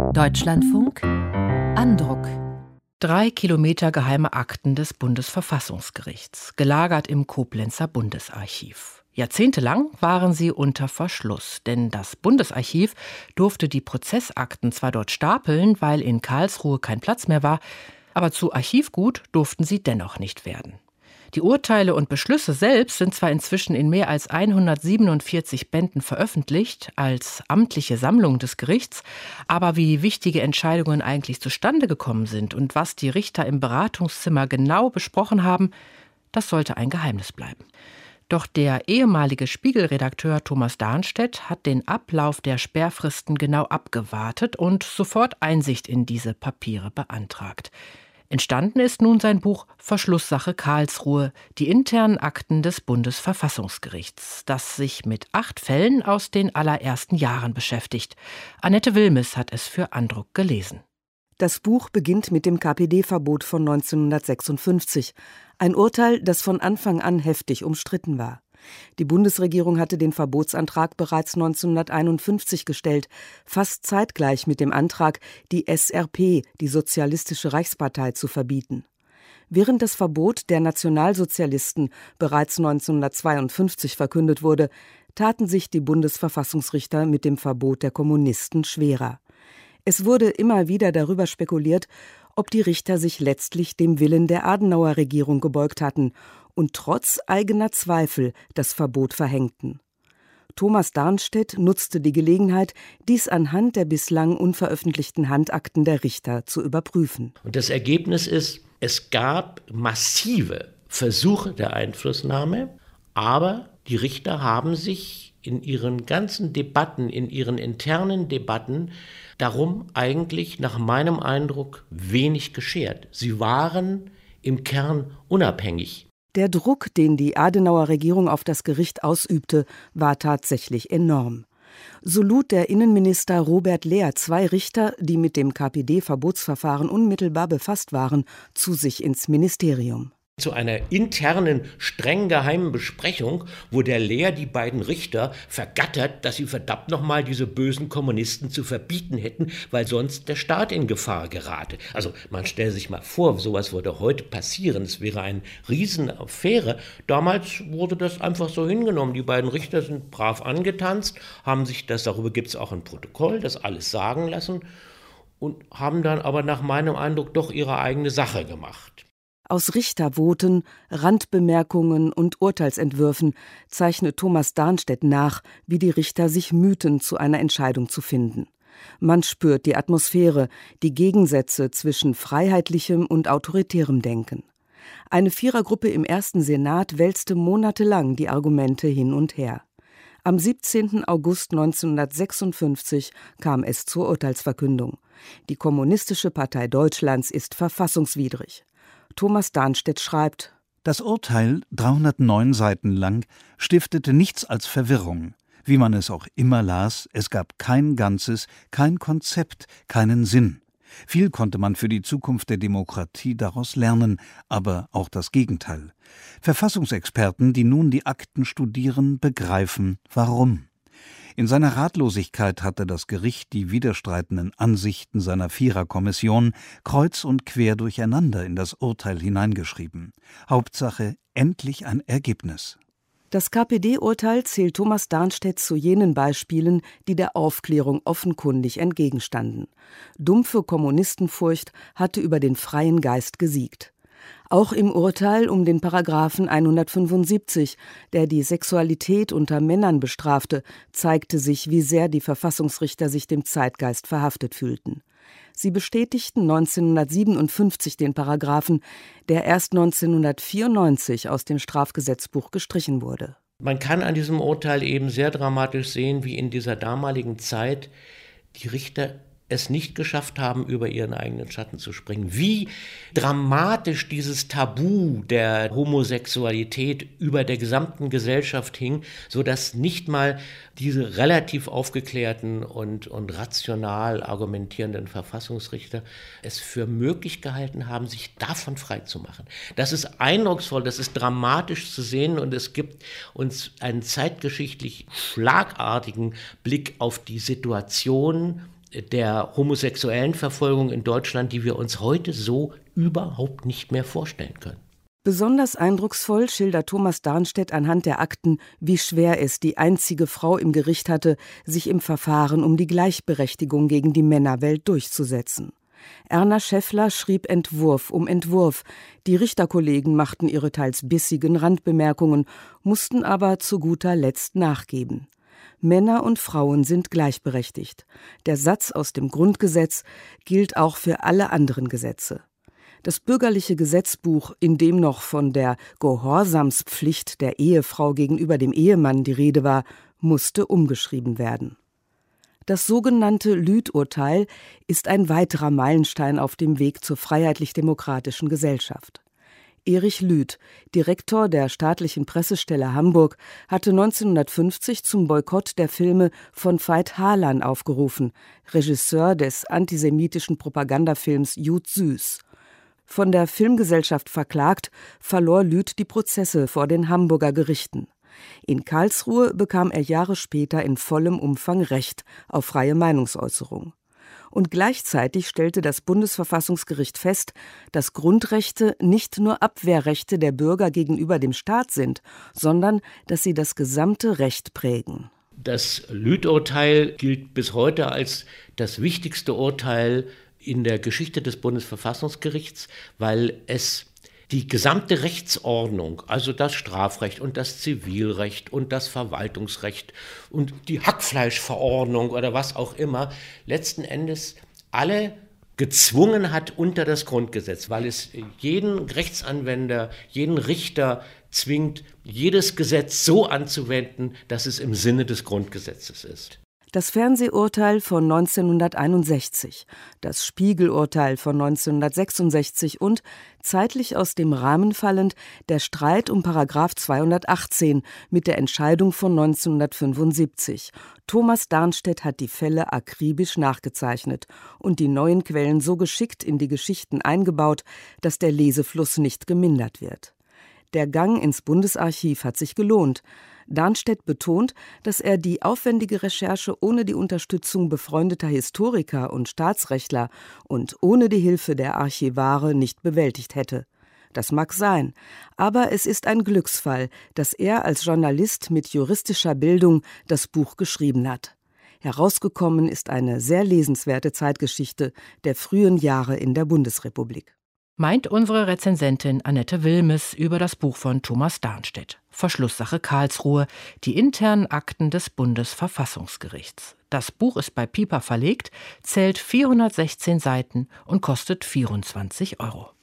Deutschlandfunk Andruck. 3 Kilometer geheime Akten des Bundesverfassungsgerichts, gelagert im Koblenzer Bundesarchiv. Jahrzehntelang waren sie unter Verschluss, denn das Bundesarchiv durfte die Prozessakten zwar dort stapeln, weil in Karlsruhe kein Platz mehr war, aber zu Archivgut durften sie dennoch nicht werden. Die Urteile und Beschlüsse selbst sind zwar inzwischen in mehr als 147 Bänden veröffentlicht, als amtliche Sammlung des Gerichts, aber wie wichtige Entscheidungen eigentlich zustande gekommen sind und was die Richter im Beratungszimmer genau besprochen haben, das sollte ein Geheimnis bleiben. Doch der ehemalige Spiegel-Redakteur Thomas Dahnstedt hat den Ablauf der Sperrfristen genau abgewartet und sofort Einsicht in diese Papiere beantragt. Entstanden ist nun sein Buch Verschlusssache Karlsruhe, die internen Akten des Bundesverfassungsgerichts, das sich mit 8 Fällen aus den allerersten Jahren beschäftigt. Annette Wilmes hat es für Andruck gelesen. Das Buch beginnt mit dem KPD-Verbot von 1956, ein Urteil, das von Anfang an heftig umstritten war. Die Bundesregierung hatte den Verbotsantrag bereits 1951 gestellt, fast zeitgleich mit dem Antrag, die SRP, die Sozialistische Reichspartei, zu verbieten. Während das Verbot der Nationalsozialisten bereits 1952 verkündet wurde, taten sich die Bundesverfassungsrichter mit dem Verbot der Kommunisten schwerer. Es wurde immer wieder darüber spekuliert, ob die Richter sich letztlich dem Willen der Adenauer-Regierung gebeugt hatten und trotz eigener Zweifel das Verbot verhängten. Thomas Dahnstedt nutzte die Gelegenheit, dies anhand der bislang unveröffentlichten Handakten der Richter zu überprüfen. Und das Ergebnis ist, es gab massive Versuche der Einflussnahme, aber die Richter haben sich in ihren ganzen Debatten, in ihren internen Debatten darum eigentlich nach meinem Eindruck wenig geschert. Sie waren im Kern unabhängig. Der Druck, den die Adenauer-Regierung auf das Gericht ausübte, war tatsächlich enorm. So lud der Innenminister Robert Lehr 2 Richter, die mit dem KPD-Verbotsverfahren unmittelbar befasst waren, zu sich ins Ministerium. Zu einer internen, streng geheimen Besprechung, wo der Lehr die beiden Richter vergattert, dass sie verdammt nochmal diese bösen Kommunisten zu verbieten hätten, weil sonst der Staat in Gefahr gerate. Also man stelle sich mal vor, sowas würde heute passieren, es wäre eine Riesenaffäre. Damals wurde das einfach so hingenommen. Die beiden Richter sind brav angetanzt, haben sich das, darüber gibt es auch ein Protokoll, das alles sagen lassen und haben dann aber nach meinem Eindruck doch ihre eigene Sache gemacht. Aus Richtervoten, Randbemerkungen und Urteilsentwürfen zeichnet Thomas Dahnstedt nach, wie die Richter sich mühten, zu einer Entscheidung zu finden. Man spürt die Atmosphäre, die Gegensätze zwischen freiheitlichem und autoritärem Denken. Eine Vierergruppe im ersten Senat wälzte monatelang die Argumente hin und her. Am 17. August 1956 kam es zur Urteilsverkündung. Die Kommunistische Partei Deutschlands ist verfassungswidrig. Thomas Dahnstedt schreibt: Das Urteil, 309 Seiten lang, stiftete nichts als Verwirrung. Wie man es auch immer las, es gab kein Ganzes, kein Konzept, keinen Sinn. Viel konnte man für die Zukunft der Demokratie daraus lernen, aber auch das Gegenteil. Verfassungsexperten, die nun die Akten studieren, begreifen, warum. In seiner Ratlosigkeit hatte das Gericht die widerstreitenden Ansichten seiner Viererkommission kreuz und quer durcheinander in das Urteil hineingeschrieben. Hauptsache, endlich ein Ergebnis. Das KPD-Urteil zählt Thomas Dahnstedt zu jenen Beispielen, die der Aufklärung offenkundig entgegenstanden. Dumpfe Kommunistenfurcht hatte über den freien Geist gesiegt. Auch im Urteil um den Paragraphen 175, der die Sexualität unter Männern bestrafte, zeigte sich, wie sehr die Verfassungsrichter sich dem Zeitgeist verhaftet fühlten. Sie bestätigten 1957 den Paragraphen, der erst 1994 aus dem Strafgesetzbuch gestrichen wurde. Man kann an diesem Urteil eben sehr dramatisch sehen, wie in dieser damaligen Zeit die Richter es nicht geschafft haben, über ihren eigenen Schatten zu springen. Wie dramatisch dieses Tabu der Homosexualität über der gesamten Gesellschaft hing, sodass nicht mal diese relativ aufgeklärten und rational argumentierenden Verfassungsrichter es für möglich gehalten haben, sich davon freizumachen. Das ist eindrucksvoll, das ist dramatisch zu sehen und es gibt uns einen zeitgeschichtlich schlagartigen Blick auf die Situation der homosexuellen Verfolgung in Deutschland, die wir uns heute so überhaupt nicht mehr vorstellen können. Besonders eindrucksvoll schildert Thomas Darnstedt anhand der Akten, wie schwer es die einzige Frau im Gericht hatte, sich im Verfahren um die Gleichberechtigung gegen die Männerwelt durchzusetzen. Erna Schäffler schrieb Entwurf um Entwurf. Die Richterkollegen machten ihre teils bissigen Randbemerkungen, mussten aber zu guter Letzt nachgeben. Männer und Frauen sind gleichberechtigt. Der Satz aus dem Grundgesetz gilt auch für alle anderen Gesetze. Das bürgerliche Gesetzbuch, in dem noch von der Gehorsamspflicht der Ehefrau gegenüber dem Ehemann die Rede war, musste umgeschrieben werden. Das sogenannte Lüth-Urteil ist ein weiterer Meilenstein auf dem Weg zur freiheitlich-demokratischen Gesellschaft. Erich Lüth, Direktor der staatlichen Pressestelle Hamburg, hatte 1950 zum Boykott der Filme von Veit Harlan aufgerufen, Regisseur des antisemitischen Propagandafilms Jud Süß. Von der Filmgesellschaft verklagt, verlor Lüth die Prozesse vor den Hamburger Gerichten. In Karlsruhe bekam er Jahre später in vollem Umfang Recht auf freie Meinungsäußerung. Und gleichzeitig stellte das Bundesverfassungsgericht fest, dass Grundrechte nicht nur Abwehrrechte der Bürger gegenüber dem Staat sind, sondern dass sie das gesamte Recht prägen. Das Lüth-Urteil gilt bis heute als das wichtigste Urteil in der Geschichte des Bundesverfassungsgerichts, weil es die gesamte Rechtsordnung, also das Strafrecht und das Zivilrecht und das Verwaltungsrecht und die Hackfleischverordnung oder was auch immer, letzten Endes alle gezwungen hat unter das Grundgesetz, weil es jeden Rechtsanwender, jeden Richter zwingt, jedes Gesetz so anzuwenden, dass es im Sinne des Grundgesetzes ist. Das Fernsehurteil von 1961, das Spiegelurteil von 1966 und, zeitlich aus dem Rahmen fallend, der Streit um § 218 mit der Entscheidung von 1975. Thomas Darnstedt hat die Fälle akribisch nachgezeichnet und die neuen Quellen so geschickt in die Geschichten eingebaut, dass der Lesefluss nicht gemindert wird. Der Gang ins Bundesarchiv hat sich gelohnt. Darnstedt betont, dass er die aufwendige Recherche ohne die Unterstützung befreundeter Historiker und Staatsrechtler und ohne die Hilfe der Archivare nicht bewältigt hätte. Das mag sein, aber es ist ein Glücksfall, dass er als Journalist mit juristischer Bildung das Buch geschrieben hat. Herausgekommen ist eine sehr lesenswerte Zeitgeschichte der frühen Jahre in der Bundesrepublik. Meint unsere Rezensentin Annette Wilmes über das Buch von Thomas Darnstedt. Verschlusssache Karlsruhe, die internen Akten des Bundesverfassungsgerichts. Das Buch ist bei Piper verlegt, zählt 416 Seiten und kostet 24 €.